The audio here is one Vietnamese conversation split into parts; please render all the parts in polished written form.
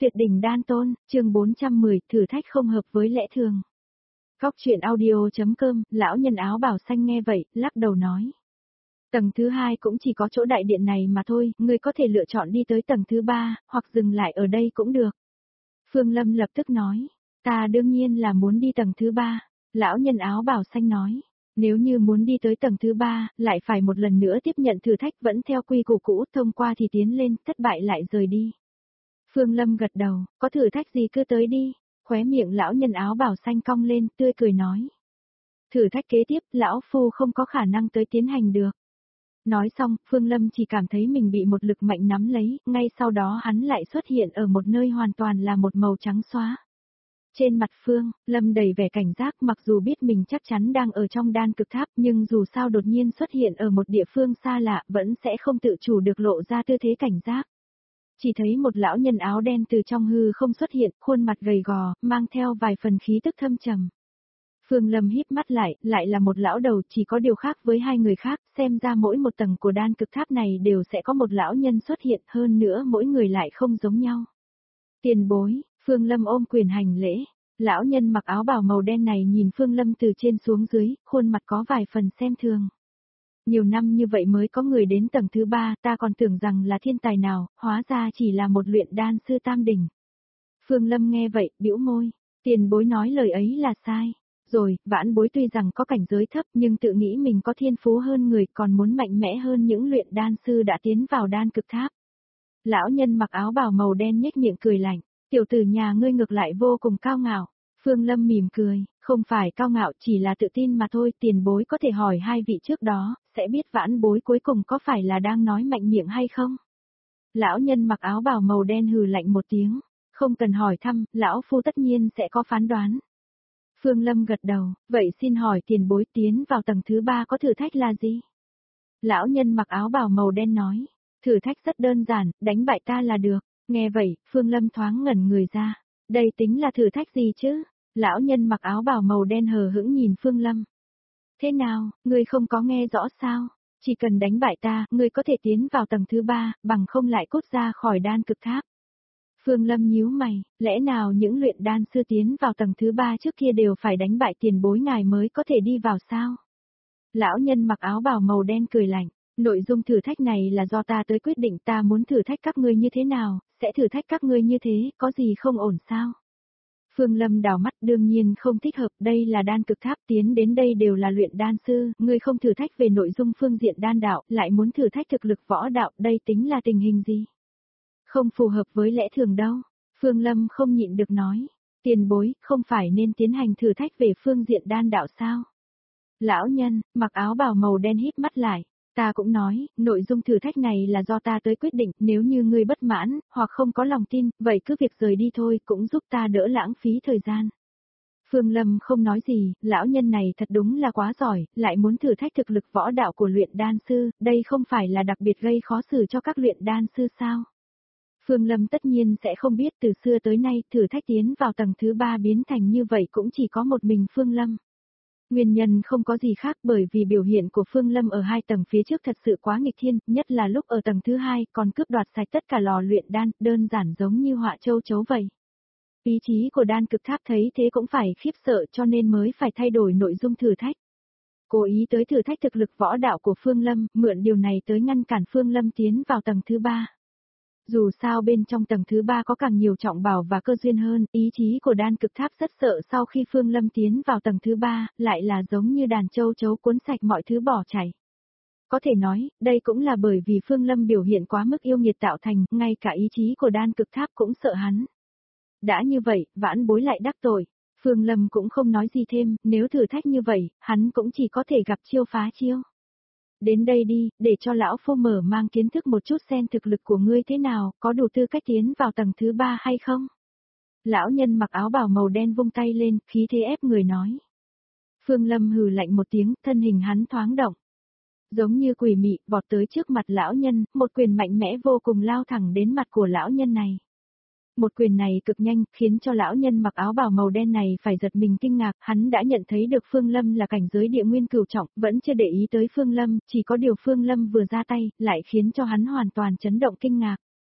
Tuyệt đỉnh đan tôn, chương 410, thử thách không hợp với lẽ thường. Góc truyện audio.com, lão nhân áo bào xanh nghe vậy, lắc đầu nói. Tầng thứ 2 cũng chỉ có chỗ đại điện này mà thôi, ngươi có thể lựa chọn đi tới tầng thứ 3, hoặc dừng lại ở đây cũng được. Phương Lâm lập tức nói, ta đương nhiên là muốn đi tầng thứ 3, lão nhân áo bào xanh nói. Nếu như muốn đi tới tầng thứ 3, lại phải một lần nữa tiếp nhận thử thách vẫn theo quy củ cũ, thông qua thì tiến lên, thất bại lại rời đi. Phương Lâm gật đầu, có thử thách gì cứ tới đi, khóe miệng lão nhân áo bào xanh cong lên, tươi cười nói. Thử thách kế tiếp, lão phu không có khả năng tới tiến hành được. Nói xong, Phương Lâm chỉ cảm thấy mình bị một lực mạnh nắm lấy, ngay sau đó hắn lại xuất hiện ở một nơi hoàn toàn là một màu trắng xóa. Trên mặt Phương Lâm đầy vẻ cảnh giác, mặc dù biết mình chắc chắn đang ở trong đan cực tháp, nhưng dù sao đột nhiên xuất hiện ở một địa phương xa lạ, vẫn sẽ không tự chủ được lộ ra tư thế cảnh giác. Chỉ thấy một lão nhân áo đen từ trong hư không xuất hiện, khuôn mặt gầy gò, mang theo vài phần khí tức thâm trầm. Phương Lâm híp mắt lại là một lão đầu, chỉ có điều khác với hai người khác, xem ra mỗi một tầng của đan cực tháp này đều sẽ có một lão nhân xuất hiện, hơn nữa mỗi người lại không giống nhau. Tiền bối, Phương Lâm ôm quyền hành lễ. Lão nhân mặc áo bào màu đen này nhìn Phương Lâm từ trên xuống dưới, khuôn mặt có vài phần xem thường. Nhiều năm như vậy mới có người đến tầng thứ 3, ta còn tưởng rằng là thiên tài nào, hóa ra chỉ là một luyện đan sư tam đỉnh. Phương Lâm nghe vậy, bĩu môi, tiền bối nói lời ấy là sai. Rồi, vãn bối tuy rằng có cảnh giới thấp nhưng tự nghĩ mình có thiên phú hơn người, còn muốn mạnh mẽ hơn những luyện đan sư đã tiến vào đan cực tháp. Lão nhân mặc áo bào màu đen nhếch miệng cười lạnh, tiểu tử nhà ngươi ngược lại vô cùng cao ngạo. Phương Lâm mỉm cười, không phải cao ngạo, chỉ là tự tin mà thôi, tiền bối có thể hỏi hai vị trước đó, sẽ biết vãn bối cuối cùng có phải là đang nói mạnh miệng hay không. Lão nhân mặc áo bào màu đen hừ lạnh một tiếng, không cần hỏi thăm, lão phu tất nhiên sẽ có phán đoán. Phương Lâm gật đầu, vậy xin hỏi tiền bối tiến vào tầng thứ 3 có thử thách là gì? Lão nhân mặc áo bào màu đen nói, thử thách rất đơn giản, đánh bại ta là được. Nghe vậy, Phương Lâm thoáng ngẩn người ra, đây tính là thử thách gì chứ? Lão nhân mặc áo bào màu đen hờ hững nhìn Phương Lâm. Thế nào, ngươi không có nghe rõ sao? Chỉ cần đánh bại ta, ngươi có thể tiến vào tầng thứ 3, bằng không lại cút ra khỏi đan cực tháp. Phương Lâm nhíu mày, lẽ nào những luyện đan sư tiến vào tầng thứ 3 trước kia đều phải đánh bại tiền bối ngài mới có thể đi vào sao? Lão nhân mặc áo bào màu đen cười lạnh, nội dung thử thách này là do ta tới quyết định, ta muốn thử thách các ngươi như thế nào, sẽ thử thách các ngươi như thế, có gì không ổn sao? Phương Lâm đảo mắt, đương nhiên không thích hợp, đây là đan cực tháp, tiến đến đây đều là luyện đan sư, ngươi không thử thách về nội dung phương diện đan đạo, lại muốn thử thách thực lực võ đạo, đây tính là tình hình gì? Không phù hợp với lẽ thường đâu. Phương Lâm không nhịn được nói, tiền bối, không phải nên tiến hành thử thách về phương diện đan đạo sao? Lão nhân, mặc áo bào màu đen híp mắt lại, ta cũng nói, nội dung thử thách này là do ta tới quyết định, nếu như ngươi bất mãn, hoặc không có lòng tin, vậy cứ việc rời đi thôi, cũng giúp ta đỡ lãng phí thời gian. Phương Lâm không nói gì, lão nhân này thật đúng là quá giỏi, lại muốn thử thách thực lực võ đạo của luyện đan sư, đây không phải là đặc biệt gây khó xử cho các luyện đan sư sao? Phương Lâm tất nhiên sẽ không biết từ xưa tới nay thử thách tiến vào tầng thứ 3 biến thành như vậy cũng chỉ có một mình Phương Lâm. Nguyên nhân không có gì khác bởi vì biểu hiện của Phương Lâm ở hai tầng phía trước thật sự quá nghịch thiên, nhất là lúc ở tầng thứ 2 còn cướp đoạt sạch tất cả lò luyện đan, đơn giản giống như họa châu chấu vậy. Ý chí của đan cực tháp thấy thế cũng phải khiếp sợ cho nên mới phải thay đổi nội dung thử thách. Cố ý tới thử thách thực lực võ đạo của Phương Lâm, mượn điều này tới ngăn cản Phương Lâm tiến vào tầng thứ 3. Dù sao bên trong tầng thứ 3 có càng nhiều trọng bảo và cơ duyên hơn, ý chí của đan cực tháp rất sợ sau khi Phương Lâm tiến vào tầng thứ 3, lại là giống như đàn châu chấu cuốn sạch mọi thứ bỏ chảy. Có thể nói, đây cũng là bởi vì Phương Lâm biểu hiện quá mức yêu nghiệt tạo thành, ngay cả ý chí của đan cực tháp cũng sợ hắn. Đã như vậy, vãn bối lại đắc tội. Phương Lâm cũng không nói gì thêm, nếu thử thách như vậy, hắn cũng chỉ có thể gặp chiêu phá chiêu. Đến đây đi, để cho lão phu mở mang kiến thức một chút xem thực lực của ngươi thế nào, có đủ tư cách tiến vào tầng thứ 3 hay không? Lão nhân mặc áo bào màu đen vung tay lên, khí thế ép người nói. Phương Lâm hừ lạnh một tiếng, thân hình hắn thoáng động. Giống như quỷ mị, vọt tới trước mặt lão nhân, một quyền mạnh mẽ vô cùng lao thẳng đến mặt của lão nhân này. Một quyền này cực nhanh, khiến cho lão nhân mặc áo bào màu đen này phải giật mình kinh ngạc, hắn đã nhận thấy được Phương Lâm là cảnh giới địa nguyên cửu trọng, vẫn chưa để ý tới Phương Lâm, chỉ có điều Phương Lâm vừa ra tay, lại khiến cho hắn hoàn toàn chấn động kinh ngạc.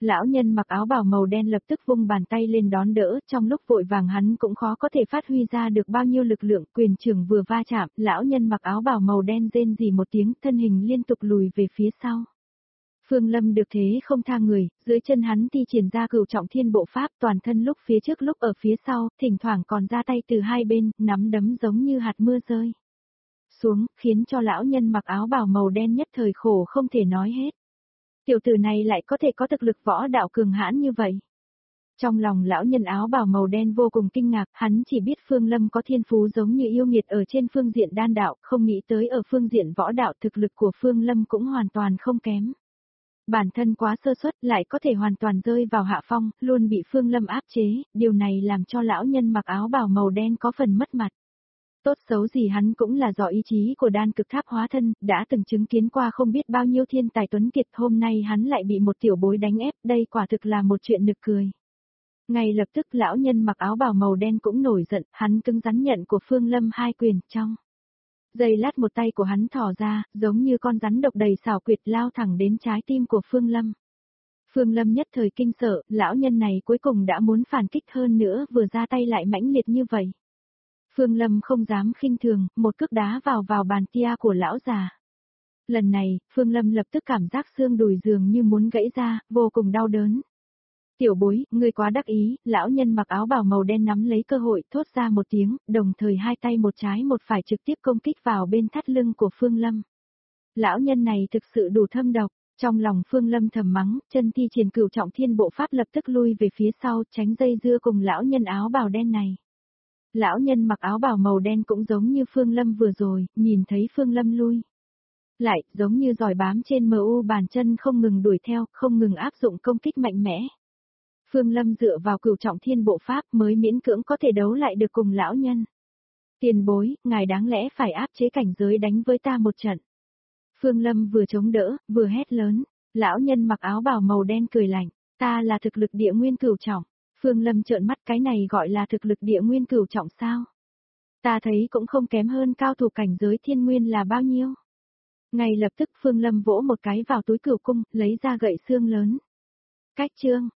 Lão nhân mặc áo bào màu đen lập tức vung bàn tay lên đón đỡ, trong lúc vội vàng hắn cũng khó có thể phát huy ra được bao nhiêu lực lượng, quyền trưởng vừa va chạm, lão nhân mặc áo bào màu đen rên rỉ một tiếng, thân hình liên tục lùi về phía sau. Phương Lâm được thế không tha người, dưới chân hắn thi triển ra cửu trọng thiên bộ pháp, toàn thân lúc phía trước lúc ở phía sau, thỉnh thoảng còn ra tay từ hai bên, nắm đấm giống như hạt mưa rơi xuống, khiến cho lão nhân mặc áo bào màu đen nhất thời khổ không thể nói hết. Tiểu tử này lại có thể có thực lực võ đạo cường hãn như vậy. Trong lòng lão nhân áo bào màu đen vô cùng kinh ngạc, hắn chỉ biết Phương Lâm có thiên phú giống như yêu nghiệt ở trên phương diện đan đạo, không nghĩ tới ở phương diện võ đạo thực lực của Phương Lâm cũng hoàn toàn không kém. Bản thân quá sơ suất lại có thể hoàn toàn rơi vào hạ phong, luôn bị Phương Lâm áp chế, điều này làm cho lão nhân mặc áo bào màu đen có phần mất mặt. Tốt xấu gì hắn cũng là do ý chí của đan cực tháp hóa thân, đã từng chứng kiến qua không biết bao nhiêu thiên tài tuấn kiệt, hôm nay hắn lại bị một tiểu bối đánh ép, đây quả thực là một chuyện nực cười. Ngay lập tức lão nhân mặc áo bào màu đen cũng nổi giận, hắn cứng rắn nhận của Phương Lâm hai quyền trong. Giây lát một tay của hắn thò ra, giống như con rắn độc đầy xảo quyệt lao thẳng đến trái tim của Phương Lâm. Phương Lâm nhất thời kinh sợ, lão nhân này cuối cùng đã muốn phản kích hơn nữa, vừa ra tay lại mãnh liệt như vậy. Phương Lâm không dám khinh thường, một cước đá vào bàn tia của lão già. Lần này, Phương Lâm lập tức cảm giác xương đùi dường như muốn gãy ra, vô cùng đau đớn. Tiểu bối, ngươi quá đắc ý, lão nhân mặc áo bào màu đen nắm lấy cơ hội thốt ra một tiếng, đồng thời hai tay một trái một phải trực tiếp công kích vào bên thắt lưng của Phương Lâm. Lão nhân này thực sự đủ thâm độc, trong lòng Phương Lâm thầm mắng, chân thi triển cửu trọng thiên bộ pháp lập tức lui về phía sau, tránh dây dưa cùng lão nhân áo bào đen này. Lão nhân mặc áo bào màu đen cũng giống như Phương Lâm vừa rồi, nhìn thấy Phương Lâm lui lại, giống như giòi bám trên MU bàn chân không ngừng đuổi theo, không ngừng áp dụng công kích mạnh mẽ. Phương Lâm dựa vào cửu trọng thiên bộ pháp mới miễn cưỡng có thể đấu lại được cùng lão nhân. Tiền bối, ngài đáng lẽ phải áp chế cảnh giới đánh với ta một trận. Phương Lâm vừa chống đỡ, vừa hét lớn, lão nhân mặc áo bào màu đen cười lạnh, ta là thực lực địa nguyên cửu trọng. Phương Lâm trợn mắt, cái này gọi là thực lực địa nguyên cửu trọng sao? Ta thấy cũng không kém hơn cao thủ cảnh giới thiên nguyên là bao nhiêu. Ngay lập tức Phương Lâm vỗ một cái vào túi cửu cung, lấy ra gậy xương lớn. Cách chương